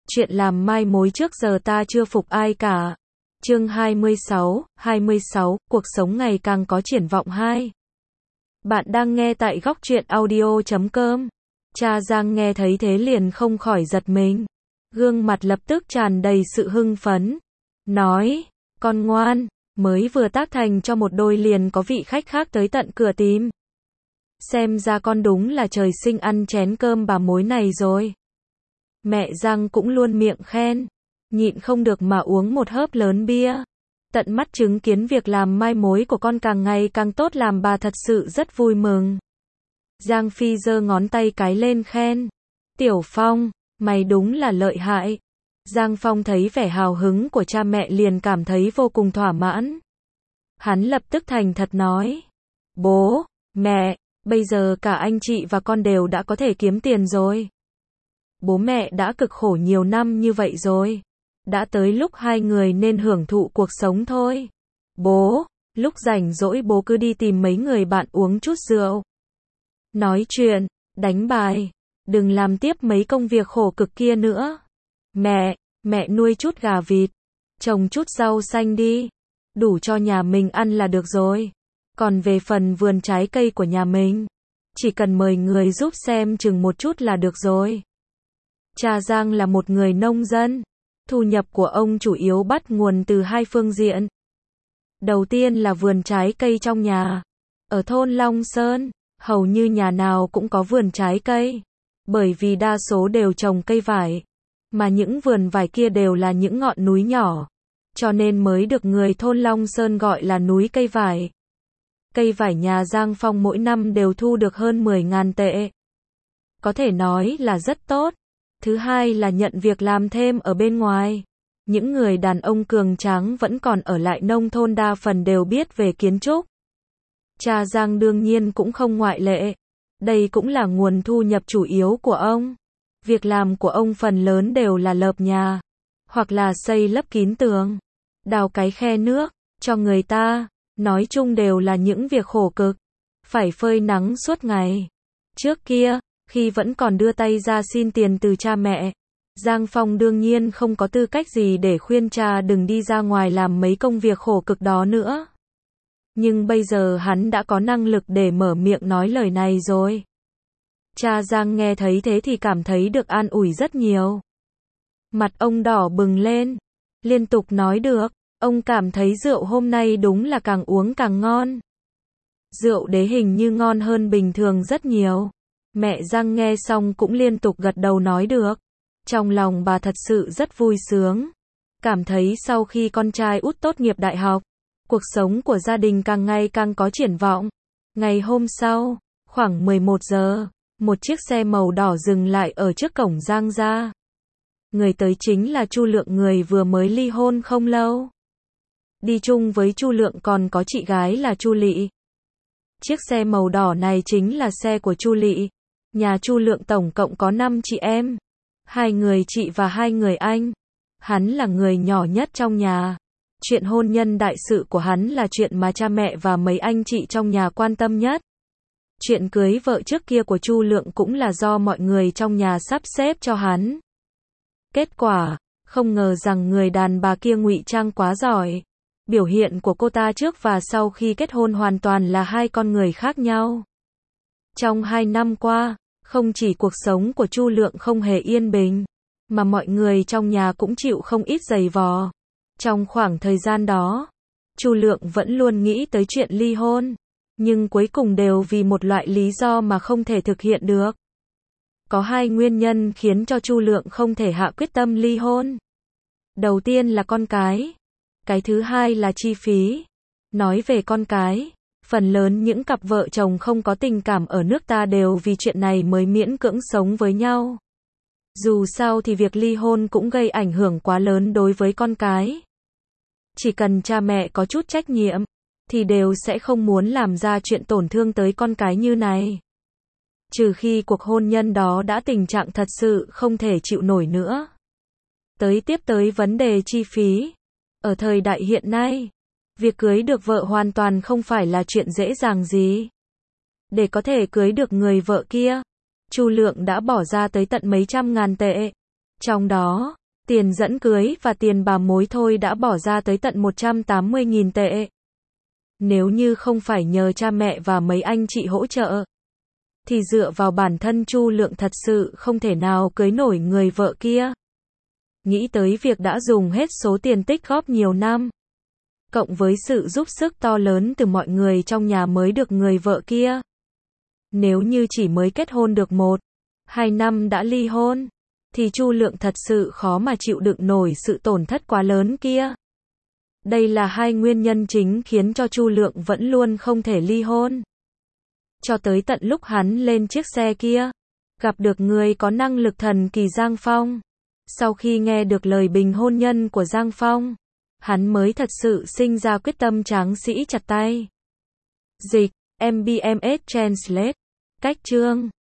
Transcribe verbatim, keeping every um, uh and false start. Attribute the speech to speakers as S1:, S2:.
S1: Chuyện làm mai mối trước giờ ta chưa phục ai cả. Chương hai mươi sáu, hai mươi sáu, cuộc sống ngày càng có triển vọng hai. Bạn đang nghe tại góc truyện audio chấm com. Cha Giang nghe thấy thế liền không khỏi giật mình. Gương mặt lập tức tràn đầy sự hưng phấn. Nói, con ngoan, mới vừa tác thành cho một đôi liền có vị khách khác tới tận cửa tìm. Xem ra con đúng là trời sinh ăn chén cơm bà mối này rồi. Mẹ Giang cũng luôn miệng khen, nhịn không được mà uống một hớp lớn bia. Tận mắt chứng kiến việc làm mai mối của con càng ngày càng tốt làm bà thật sự rất vui mừng. Giang Phi giơ ngón tay cái lên khen, Tiểu Phong, mày đúng là lợi hại. Giang Phong thấy vẻ hào hứng của cha mẹ liền cảm thấy vô cùng thỏa mãn. Hắn lập tức thành thật nói, bố, mẹ, bây giờ cả anh chị và con đều đã có thể kiếm tiền rồi. Bố mẹ đã cực khổ nhiều năm như vậy rồi. Đã tới lúc hai người nên hưởng thụ cuộc sống thôi. Bố, lúc rảnh rỗi bố cứ đi tìm mấy người bạn uống chút rượu. Nói chuyện, đánh bài. Đừng làm tiếp mấy công việc khổ cực kia nữa. Mẹ, mẹ nuôi chút gà vịt. Trồng chút rau xanh đi. Đủ cho nhà mình ăn là được rồi. Còn về phần vườn trái cây của nhà mình, chỉ cần mời người giúp xem chừng một chút là được rồi. Cha Giang là một người nông dân. Thu nhập của ông chủ yếu bắt nguồn từ hai phương diện. Đầu tiên là vườn trái cây trong nhà. Ở thôn Long Sơn, hầu như nhà nào cũng có vườn trái cây. Bởi vì đa số đều trồng cây vải. Mà những vườn vải kia đều là những ngọn núi nhỏ. Cho nên mới được người thôn Long Sơn gọi là núi cây vải. Cây vải nhà Giang Phong mỗi năm đều thu được hơn mười nghìn tệ. Có thể nói là rất tốt. Thứ hai là nhận việc làm thêm ở bên ngoài. Những người đàn ông cường tráng vẫn còn ở lại nông thôn đa phần đều biết về kiến trúc. Cha Giang đương nhiên cũng không ngoại lệ. Đây cũng là nguồn thu nhập chủ yếu của ông. Việc làm của ông phần lớn đều là lợp nhà, hoặc là xây lấp kín tường, đào cái khe nước cho người ta. Nói chung đều là những việc khổ cực, phải phơi nắng suốt ngày. Trước kia, khi vẫn còn đưa tay ra xin tiền từ cha mẹ, Giang Phong đương nhiên không có tư cách gì để khuyên cha đừng đi ra ngoài làm mấy công việc khổ cực đó nữa. Nhưng bây giờ hắn đã có năng lực để mở miệng nói lời này rồi. Cha Giang nghe thấy thế thì cảm thấy được an ủi rất nhiều. Mặt ông đỏ bừng lên, liên tục nói được. Ông cảm thấy rượu hôm nay đúng là càng uống càng ngon. Rượu đế hình như ngon hơn bình thường rất nhiều. Mẹ Giang nghe xong cũng liên tục gật đầu nói được. Trong lòng bà thật sự rất vui sướng. Cảm thấy sau khi con trai út tốt nghiệp đại học, cuộc sống của gia đình càng ngày càng có triển vọng. Ngày hôm sau, khoảng mười một giờ, một chiếc xe màu đỏ dừng lại ở trước cổng Giang gia. Người tới chính là Chu Lượng, người vừa mới ly hôn không lâu. Đi chung với Chu Lượng còn có chị gái là Chu Lị. Chiếc xe màu đỏ này chính là xe của Chu Lị. Nhà Chu Lượng tổng cộng có năm chị em. Hai người chị và hai người anh. Hắn là người nhỏ nhất trong nhà. Chuyện hôn nhân đại sự của hắn là chuyện mà cha mẹ và mấy anh chị trong nhà quan tâm nhất. Chuyện cưới vợ trước kia của Chu Lượng cũng là do mọi người trong nhà sắp xếp cho hắn. Kết quả, không ngờ rằng người đàn bà kia ngụy trang quá giỏi. Biểu hiện của cô ta trước và sau khi kết hôn hoàn toàn là hai con người khác nhau. Trong hai năm qua, không chỉ cuộc sống của Chu Lượng không hề yên bình, mà mọi người trong nhà cũng chịu không ít giày vò. Trong khoảng thời gian đó, Chu Lượng vẫn luôn nghĩ tới chuyện ly hôn, nhưng cuối cùng đều vì một loại lý do mà không thể thực hiện được. Có hai nguyên nhân khiến cho Chu Lượng không thể hạ quyết tâm ly hôn. Đầu tiên là con cái. Cái thứ hai là chi phí. Nói về con cái, phần lớn những cặp vợ chồng không có tình cảm ở nước ta đều vì chuyện này mới miễn cưỡng sống với nhau. Dù sao thì việc ly hôn cũng gây ảnh hưởng quá lớn đối với con cái. Chỉ cần cha mẹ có chút trách nhiệm, thì đều sẽ không muốn làm ra chuyện tổn thương tới con cái như này. Trừ khi cuộc hôn nhân đó đã tình trạng thật sự không thể chịu nổi nữa. Tới tiếp tới vấn đề chi phí. Ở thời đại hiện nay, việc cưới được vợ hoàn toàn không phải là chuyện dễ dàng gì. Để có thể cưới được người vợ kia, Chu Lượng đã bỏ ra tới tận mấy trăm ngàn tệ. Trong đó, Tiền dẫn cưới và tiền bà mối thôi đã bỏ ra tới tận một trăm tám mươi nghìn tệ. Nếu như không phải nhờ cha mẹ và mấy anh chị hỗ trợ, thì dựa vào bản thân Chu Lượng thật sự không thể nào cưới nổi người vợ kia. Nghĩ tới việc đã dùng hết số tiền tích góp nhiều năm, cộng với sự giúp sức to lớn từ mọi người trong nhà mới được người vợ kia. Nếu như chỉ mới kết hôn được một, hai năm đã ly hôn, thì Chu Lượng thật sự khó mà chịu đựng nổi sự tổn thất quá lớn kia. Đây là hai nguyên nhân chính khiến cho Chu Lượng vẫn luôn không thể ly hôn. Cho tới tận lúc hắn lên chiếc xe kia, gặp được người có năng lực thần kỳ Giang Phong. Sau khi nghe được lời bình hôn nhân của Giang Phong, hắn mới thật sự sinh ra quyết tâm tráng sĩ chặt tay. Dịch, em bê em ét Translate. Cách chương